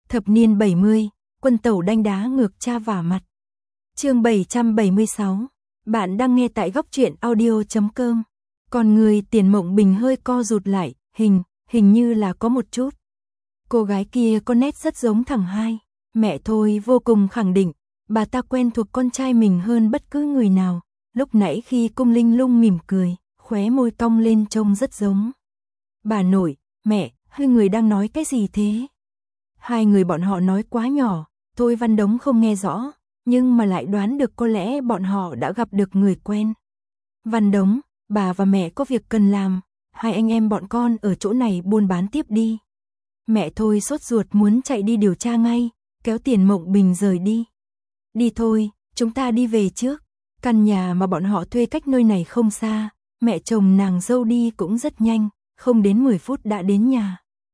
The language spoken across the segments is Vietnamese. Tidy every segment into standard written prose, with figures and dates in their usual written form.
Thập niên 70, quân tẩu đanh đá ngược cha vả mặt. Chương 776. Bạn đang nghe tại góc truyện audio.com. Còn người Tiền Mộng Bình hơi co rụt lại, hình như là có một chút. Cô gái kia có nét rất giống thằng hai. Mẹ Thôi vô cùng khẳng định, bà ta quen thuộc con trai mình hơn bất cứ người nào. Lúc nãy khi Cung Linh Lung mỉm cười, khóe môi cong lên trông rất giống. Bà nội, mẹ, hai người đang nói cái gì thế? Hai người bọn họ nói quá nhỏ, Thôi Văn Đống không nghe rõ, nhưng mà lại đoán được có lẽ bọn họ đã gặp được người quen. Văn Đống, bà và mẹ có việc cần làm, hai anh em bọn con ở chỗ này buôn bán tiếp đi. Mẹ Thôi sốt ruột muốn chạy đi điều tra ngay, kéo Tiền Mộng Bình rời đi. Đi thôi, chúng ta đi về trước. Căn nhà mà bọn họ thuê cách nơi này không xa, mẹ chồng nàng dâu đi cũng rất nhanh, không đến 10 phút đã đến nhà.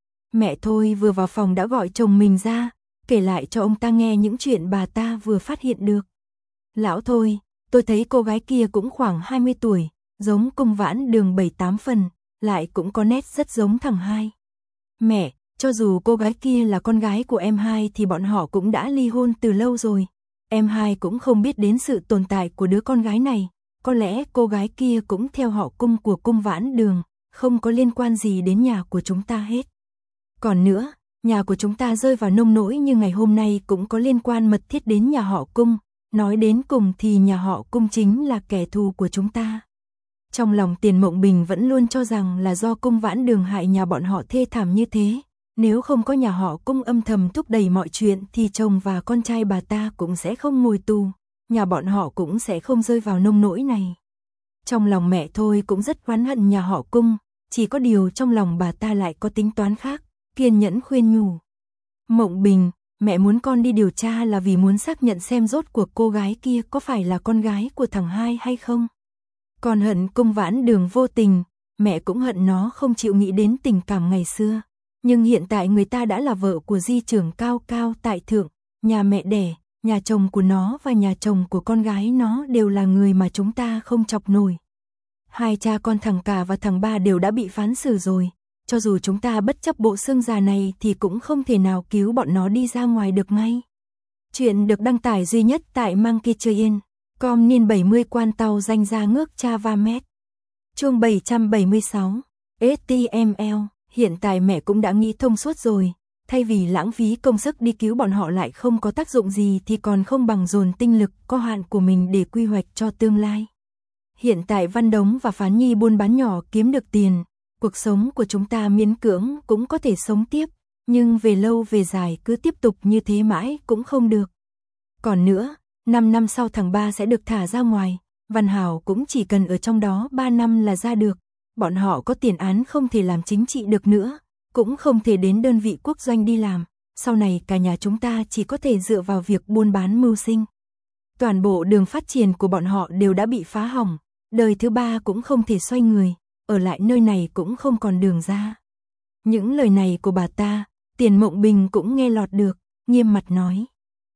Mẹ Thôi vừa vào phòng đã gọi chồng mình ra, kể lại cho ông ta nghe những chuyện bà ta vừa phát hiện được. Lão Thôi, tôi thấy cô gái kia cũng khoảng 20 tuổi, giống Cung Vãn Đường 7-8 phần, lại cũng có nét rất giống thằng hai. Mẹ, cho dù cô gái kia là con gái của em hai thì bọn họ cũng đã ly hôn từ lâu rồi. Em hai cũng không biết đến sự tồn tại của đứa con gái này, có lẽ cô gái kia cũng theo họ Cung của Cung Vãn Đường, không có liên quan gì đến nhà của chúng ta hết. Còn nữa, nhà của chúng ta rơi vào nông nỗi như ngày hôm nay cũng có liên quan mật thiết đến nhà họ Cung, nói đến cùng thì nhà họ Cung chính là kẻ thù của chúng ta. Trong lòng Tiền Mộng Bình vẫn luôn cho rằng là do Cung Vãn Đường hại nhà bọn họ thê thảm như thế, nếu không có nhà họ Cung âm thầm thúc đẩy mọi chuyện thì chồng và con trai bà ta cũng sẽ không ngồi tù, nhà bọn họ cũng sẽ không rơi vào nông nỗi này. Trong lòng mẹ Thôi cũng rất oán hận nhà họ Cung, chỉ có điều trong lòng bà ta lại có tính toán khác, kiên nhẫn khuyên nhủ. Mộng Bình, mẹ muốn con đi điều tra là vì muốn xác nhận xem rốt cuộc cô gái kia có phải là con gái của thằng hai hay không. Con hận Cung Vãn Đường vô tình, mẹ cũng hận nó không chịu nghĩ đến tình cảm ngày xưa. Nhưng hiện tại người ta đã là vợ của di trưởng cao cao tại thượng, nhà mẹ đẻ, nhà chồng của nó và nhà chồng của con gái nó đều là người mà chúng ta không chọc nổi. Hai cha con thằng cả và thằng ba đều đã bị phán xử rồi, cho dù chúng ta bất chấp bộ xương già này thì cũng không thể nào cứu bọn nó đi ra ngoài được ngay. Chuyện được đăng tải duy nhất tại Monkeytrain.com niên 70 quan tàu danh ra ngước cha va mét. Chương 776. HTML. Hiện tại mẹ cũng đã nghĩ thông suốt rồi, thay vì lãng phí công sức đi cứu bọn họ lại không có tác dụng gì thì còn không bằng dồn tinh lực có hạn của mình để quy hoạch cho tương lai. Hiện tại Văn Đống và Phán Nhi buôn bán nhỏ kiếm được tiền, cuộc sống của chúng ta miễn cưỡng cũng có thể sống tiếp, nhưng về lâu về dài cứ tiếp tục như thế mãi cũng không được. Còn nữa, 5 năm sau thằng ba sẽ được thả ra ngoài, Văn Hảo cũng chỉ cần ở trong đó 3 năm là ra được. Bọn họ có tiền án không thể làm chính trị được nữa, cũng không thể đến đơn vị quốc doanh đi làm, sau này cả nhà chúng ta chỉ có thể dựa vào việc buôn bán mưu sinh. Toàn bộ đường phát triển của bọn họ đều đã bị phá hỏng, đời thứ ba cũng không thể xoay người, ở lại nơi này cũng không còn đường ra. Những lời này của bà ta, Tiền Mộng Bình cũng nghe lọt được, nghiêm mặt nói.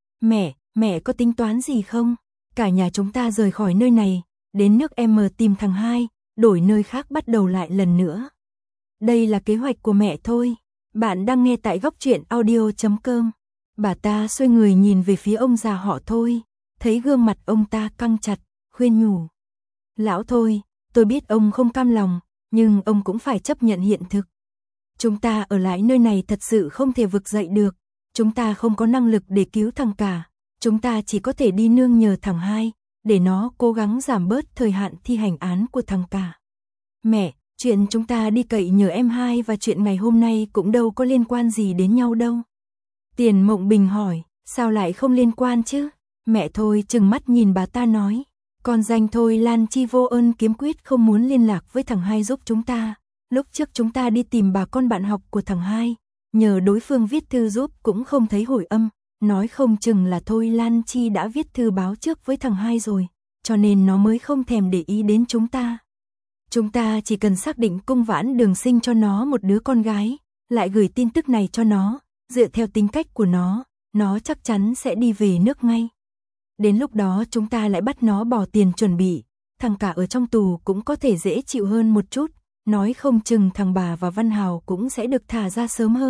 Mẹ có tính toán gì không? Cả nhà chúng ta rời khỏi nơi này, đến nước M tìm thằng hai, đổi nơi khác bắt đầu lại lần nữa. Đây là kế hoạch của mẹ thôi. Bạn đang nghe tại góc truyện audio.com. Bà ta xoay người nhìn về phía ông già họ Thôi, thấy gương mặt ông ta căng chặt, khuyên nhủ. Lão Thôi, tôi biết ông không cam lòng, nhưng ông cũng phải chấp nhận hiện thực. Chúng ta ở lại nơi này thật sự không thể vực dậy được, chúng ta không có năng lực để cứu thằng cả, chúng ta chỉ có thể đi nương nhờ thằng hai, để nó cố gắng giảm bớt thời hạn thi hành án của thằng cả. Mẹ, chuyện chúng ta đi cậy nhờ em hai và chuyện ngày hôm nay cũng đâu có liên quan gì đến nhau đâu. Tiền Mộng Bình hỏi, sao lại không liên quan chứ? Mẹ Thôi trừng mắt nhìn bà ta nói, con danh Thôi Lan Chi vô ơn kiếm quyết không muốn liên lạc với thằng hai giúp chúng ta. Lúc trước chúng ta đi tìm bà con bạn học của thằng hai, nhờ đối phương viết thư giúp cũng không thấy hồi âm. Nói không chừng là Thôi Lan Chi đã viết thư báo trước với thằng hai rồi, cho nên nó mới không thèm để ý đến chúng ta. Chúng ta chỉ cần xác định Cung Vãn Đường sinh cho nó một đứa con gái, lại gửi tin tức này cho nó, dựa theo tính cách của nó chắc chắn sẽ đi về nước ngay. Đến lúc đó chúng ta lại bắt nó bỏ tiền chuẩn bị, thằng cả ở trong tù cũng có thể dễ chịu hơn một chút, nói không chừng thằng bà và Văn Hào cũng sẽ được thả ra sớm hơn.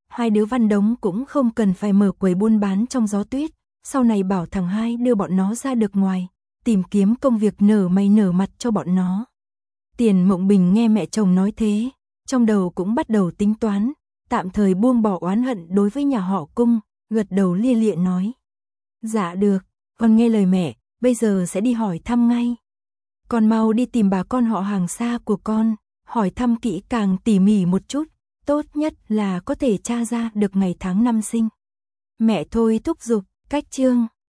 Hai đứa Văn Đống cũng không cần phải mở quầy buôn bán trong gió tuyết, sau này bảo thằng hai đưa bọn nó ra được ngoài, tìm kiếm công việc nở mày nở mặt cho bọn nó. Tiền Mộng Bình nghe mẹ chồng nói thế, trong đầu cũng bắt đầu tính toán, tạm thời buông bỏ oán hận đối với nhà họ Cung, gật đầu lia lịa nói. Dạ được, con nghe lời mẹ, bây giờ sẽ đi hỏi thăm ngay. Con mau đi tìm bà con họ hàng xa của con, hỏi thăm kỹ càng tỉ mỉ một chút, tốt nhất là có thể tra ra được ngày tháng năm sinh. Mẹ thôi thúc giục, cách chương.